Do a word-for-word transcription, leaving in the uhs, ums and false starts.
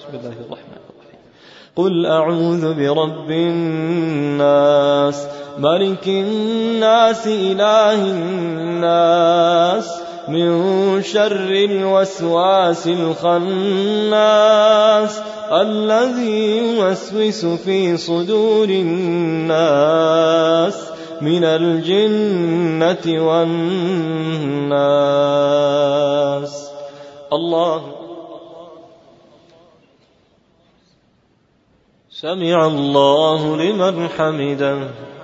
بسم الله الرحمن الرحيم. قل أعوذ برب الناس ملك الناس إله الناس من شر الوسواس الخناس الذي يوسوس في صدور الناس من الجنة والناس. الله سمع الله لمن حمده.